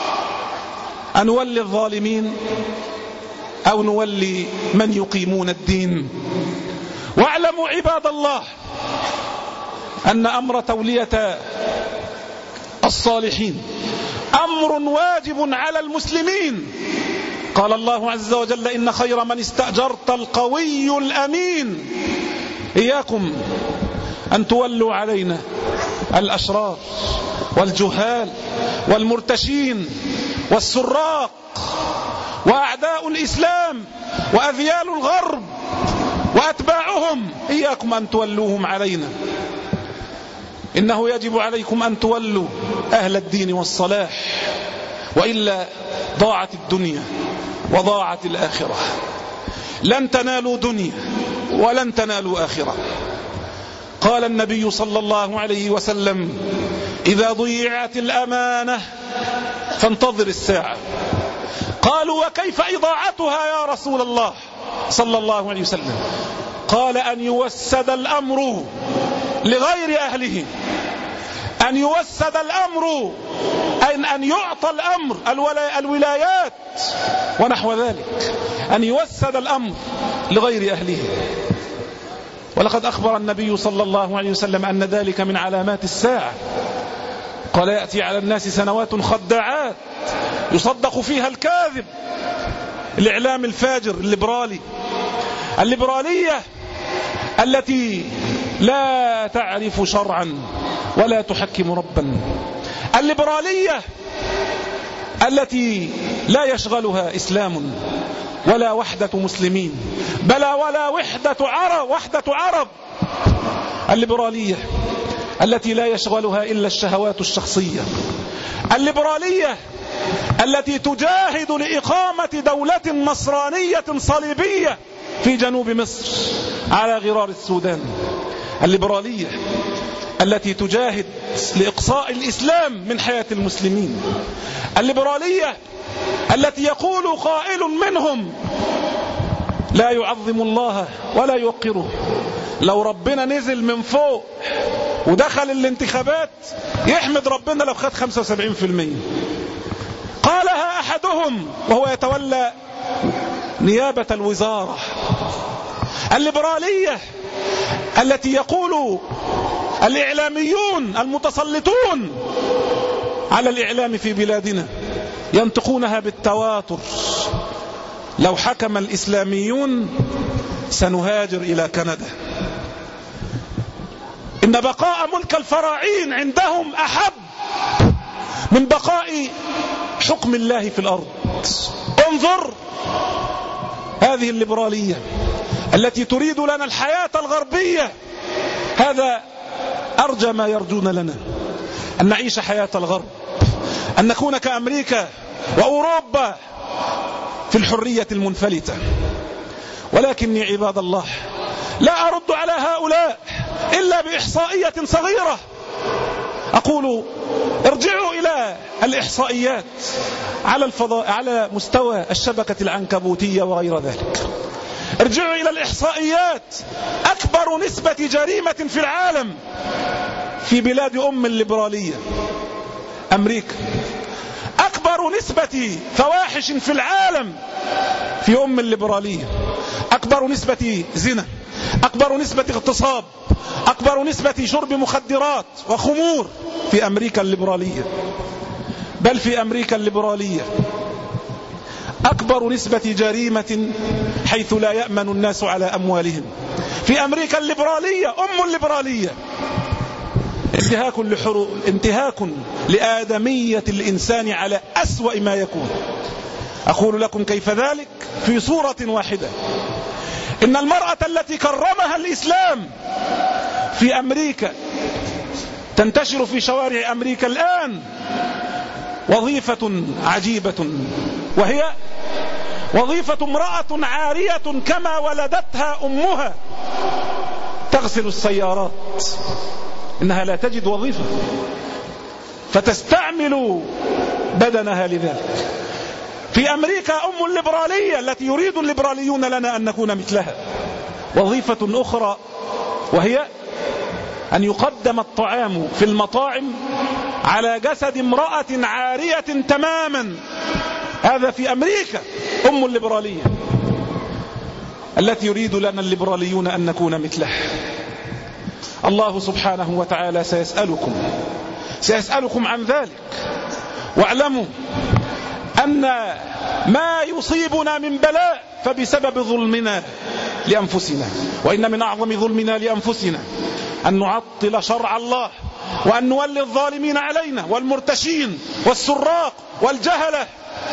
أن نولي الظالمين أو نولي من يقيمون الدين. واعلموا عباد الله أن أمر تولية الصالحين أمر واجب على المسلمين. قال الله عز وجل: إن خير من استأجرت القوي الأمين. إياكم أن تولوا علينا الأشرار والجهال والمرتشين والسراق وأعداء الإسلام وأذيال الغرب وأتباعهم. إياكم أن تولوهم علينا. إنه يجب عليكم أن تولوا أهل الدين والصلاح، وإلا ضاعت الدنيا وضاعت الآخرة. لن تنالوا دنيا ولن تنالوا آخرة. قال النبي صلى الله عليه وسلم: إذا ضيعت الأمانة فانتظر الساعة. قالوا: وكيف إضاعتها يا رسول الله صلى الله عليه وسلم؟ قال: أن يوسد الأمر لغير أهله، أن يوسد الأمر أن يعطى الأمر الولايات ونحو ذلك، أن يوسد الأمر لغير أهله. ولقد أخبر النبي صلى الله عليه وسلم أن ذلك من علامات الساعة. قال: يأتي على الناس سنوات خداعات يصدق فيها الكاذب. الإعلام الفاجر الليبرالي، الليبرالية التي لا تعرف شرعا ولا تحكم ربا، الليبرالية التي لا يشغلها إسلام ولا وحدة مسلمين، بل ولا وحدة عرب، الليبرالية التي لا يشغلها إلا الشهوات الشخصية، الليبرالية التي تجاهد لإقامة دولة نصرانية صليبية في جنوب مصر على غرار السودان، الليبرالية التي تجاهد لإقصاء الإسلام من حياة المسلمين، الليبرالية التي يقول قائل منهم: لا يعظم الله ولا يوقره. لو ربنا نزل من فوق ودخل الانتخابات يحمد ربنا لو خد 75%. قالها أحدهم وهو يتولى نيابة الوزارة. الليبرالية التي يقول الإعلاميون المتسلطون على الإعلام في بلادنا ينطقونها بالتواتر: لو حكم الإسلاميون سنهاجر إلى كندا. إن بقاء ملك الفراعين عندهم أحب من بقاء حكم الله في الأرض. انظر هذه الليبرالية التي تريد لنا الحياة الغربية. هذا أرجى ما يرجون لنا، أن نعيش حياة الغرب، أن نكون كأمريكا وأوروبا في الحرية المنفلتة. ولكني عباد الله لا أرد على هؤلاء إلا بإحصائية صغيرة. أقول ارجعوا إلى الإحصائيات على الفضاء، على مستوى الشبكة العنكبوتية وغير ذلك. ارجعوا إلى الإحصائيات. أكبر نسبة جريمة في العالم في بلاد الليبرالية أمريكا. أكبر نسبة فواحش في العالم في الليبرالية. أكبر نسبة زنا، أكبر نسبة اغتصاب، أكبر نسبة شرب مخدرات وخمور في أمريكا الليبرالية. بل في أمريكا الليبرالية أكبر نسبة جريمة حيث لا يأمن الناس على أموالهم. في أمريكا الليبرالية الليبرالية انتهاك لآدمية الإنسان على أسوأ ما يكون. أقول لكم كيف ذلك في صورة واحدة. إن المرأة التي كرمها الإسلام في أمريكا تنتشر في شوارع أمريكا الآن وظيفة عجيبة، وهي وظيفة امرأة عارية كما ولدتها أمها تغسل السيارات. إنها لا تجد وظيفة فتستعمل بدنها لذلك. في أمريكا الليبرالية التي يريد الليبراليون لنا أن نكون مثلها وظيفة أخرى، وهي أن يقدم الطعام في المطاعم على جسد امرأة عارية تماما. هذا في أمريكا الليبرالية التي يريد لنا الليبراليون أن نكون مثلها. الله سبحانه وتعالى سيسألكم عن ذلك. واعلموا أن ما يصيبنا من بلاء فبسبب ظلمنا لأنفسنا. وإن من أعظم ظلمنا لأنفسنا أن نعطل شرع الله، وأن نولي الظالمين علينا والمرتشين والسراق والجهلة،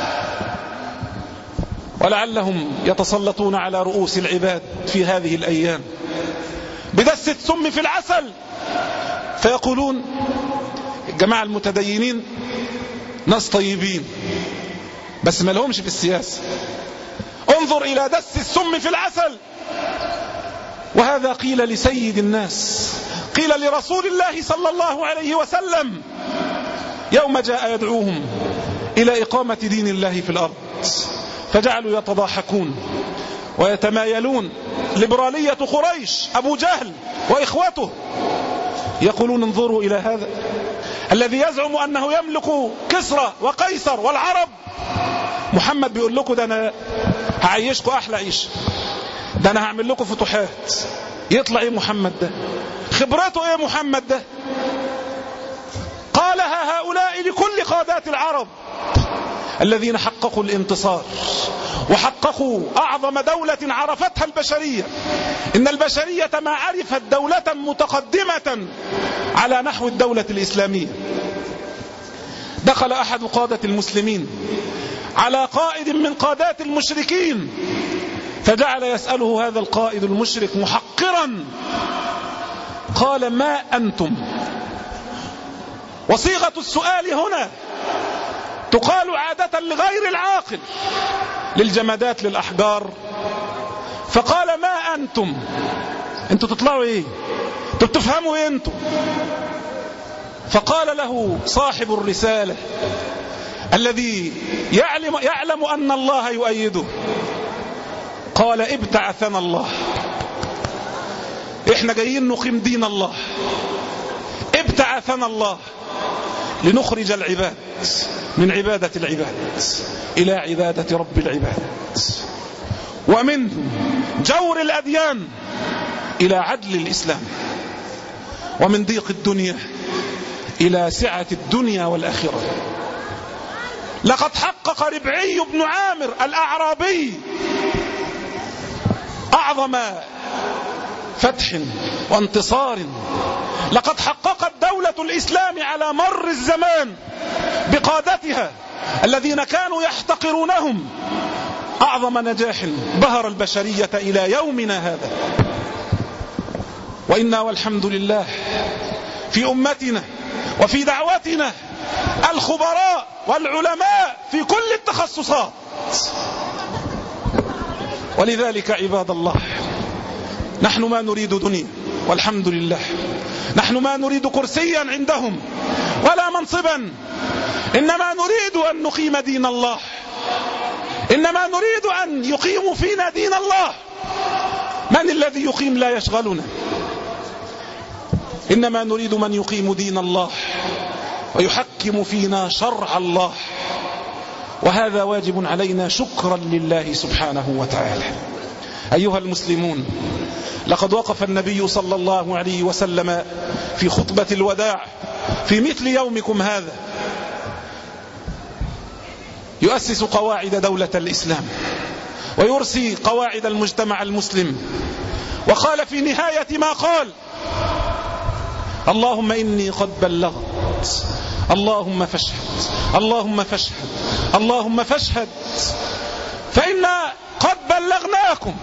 ولعلهم يتسلطون على رؤوس العباد في هذه الأيام بدسة سم في العسل. فيقولون الجماعة المتدينين ناس طيبين بس ما لهمش في السياسة. انظر إلى دس السم في العسل. وهذا قيل لسيد الناس، قيل لرسول الله صلى الله عليه وسلم يوم جاء يدعوهم إلى إقامة دين الله في الأرض، فجعلوا يتضاحكون ويتمايلون. ليبرالية قريش أبو جهل وإخوته يقولون انظروا إلى هذا الذي يزعم أنه يملك كسرى وقيصر والعرب. محمد بيقول لكم ده أنا هعيشكم أحلى عيش، ده أنا هعمل لكم فتوحات. يطلع إيه محمد ده؟ خبرته إيه محمد ده؟ قالها هؤلاء لكل قادات العرب الذين حققوا الانتصار وحققوا أعظم دولة عرفتها البشرية. إن البشرية ما عرفت دولة متقدمة على نحو الدولة الإسلامية. دخل أحد قادة المسلمين على قائد من قادات المشركين فجعل يسأله هذا القائد المشرك محقرا، قال ما أنتم؟ وصيغة السؤال هنا تقال عادة لغير العاقل، للجمادات للأحجار. فقال ما أنتم؟ أنتوا تطلعوا إيه؟ أنتوا بتفهموا إيه أنتوا؟ فقال له صاحب الرسالة الذي يعلم أن الله يؤيده، قال ابتعثنا الله، إحنا جايين نقيم دين الله، ابتعثنا الله لنخرج العباد من عبادة العباد إلى عبادة رب العباد، ومن جور الأديان إلى عدل الإسلام، ومن ضيق الدنيا إلى سعة الدنيا والآخرة. لقد حقق ربعي بن عامر الأعرابي أعظم فتح وانتصار. لقد حققت دولة الإسلام على مر الزمان بقادتها الذين كانوا يحتقرونهم أعظم نجاح بهر البشرية إلى يومنا هذا. وإنا والحمد لله في أمتنا وفي دعوتنا الخبراء والعلماء في كل التخصصات. ولذلك عباد الله، نحن ما نريد دنيا والحمد لله، نحن ما نريد كرسيا عندهم ولا منصبا، إنما نريد أن نقيم دين الله، إنما نريد أن يقيموا فينا دين الله. من الذي يقيم لا يشغلنا، إنما نريد من يقيم دين الله ويحكم فينا شرع الله، وهذا واجب علينا شكرا لله سبحانه وتعالى. أيها المسلمون، لقد وقف النبي صلى الله عليه وسلم في خطبة الوداع في مثل يومكم هذا يؤسس قواعد دولة الإسلام ويرسي قواعد المجتمع المسلم، وقال في نهاية ما قال: اللهم إني قد بلغت، اللهم فاشهد، اللهم فاشهد، اللهم فاشهد، فإنا قد بلغناكم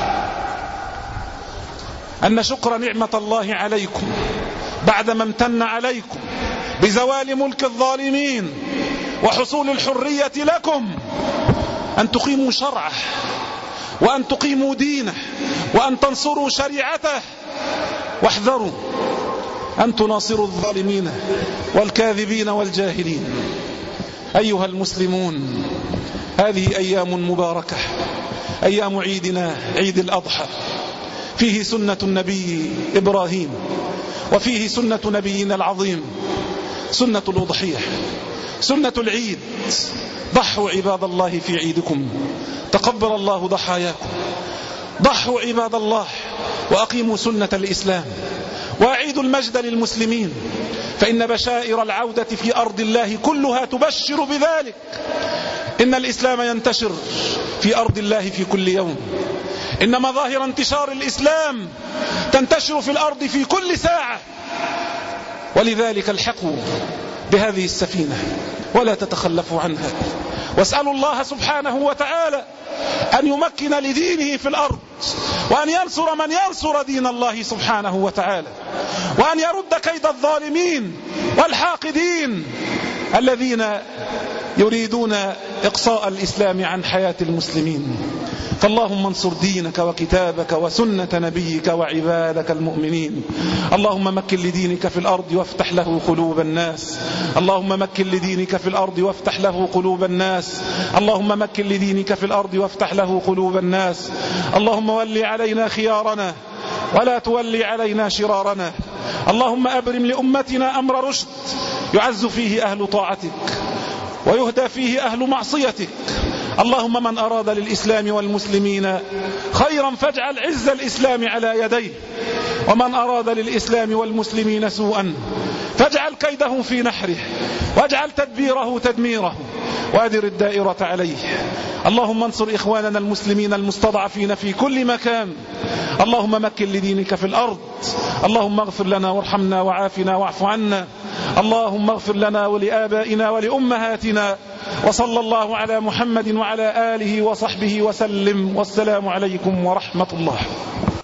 أن شكر نعمة الله عليكم بعدما امتن عليكم بزوال ملك الظالمين وحصول الحرية لكم أن تقيموا شرعه وأن تقيموا دينه وأن تنصروا شريعته، واحذروا أن تناصروا الظالمين والكاذبين والجاهلين. أيها المسلمون، هذه أيام مباركة، أيام عيدنا عيد الأضحى، فيه سنة النبي إبراهيم وفيه سنة نبينا العظيم، سنة الأضحية، سنة العيد. ضحوا عباد الله في عيدكم، تقبل الله ضحاياكم. ضحوا عباد الله وأقيموا سنة الإسلام، وأعيدوا المجد للمسلمين، فإن بشائر العودة في أرض الله كلها تبشر بذلك. إن الإسلام ينتشر في أرض الله في كل يوم، إن مظاهر انتشار الإسلام تنتشر في الأرض في كل ساعة. ولذلك الحقوا بهذه السفينة ولا تتخلفوا عنها، واسألوا الله سبحانه وتعالى أن يمكن لدينه في الأرض، وأن ينصر من ينصر دين الله سبحانه وتعالى، وأن يرد كيد الظالمين والحاقدين الذين يريدون إقصاء الإسلام عن حياة المسلمين. فاللهم انصر دينك وكتابك وسنة نبيك وعبادك المؤمنين. اللهم مكن لدينك في الأرض وافتح له قلوب الناس، اللهم مكن لدينك في الأرض وافتح له قلوب الناس، اللهم مكن لدينك في الأرض وافتح له قلوب الناس. اللهم ولي علينا خيارنا ولا تولي علينا شرارنا. اللهم أبرم لأمتنا أمر رشد يعز فيه أهل طاعتك ويهدى فيه أهل معصيتك. اللهم من أراد للإسلام والمسلمين خيرا فاجعل عز الإسلام على يديه، ومن أراد للإسلام والمسلمين سوءا فاجعل كيده في نحره، واجعل تدبيره تدميره، وادر الدائرة عليه. اللهم انصر إخواننا المسلمين المستضعفين في كل مكان. اللهم مكن لدينك في الأرض. اللهم اغفر لنا وارحمنا وعافنا واعف عنا. اللهم اغفر لنا ولآبائنا ولأمهاتنا. وصلى الله على محمد وعلى آله وصحبه وسلم، والسلام عليكم ورحمة الله.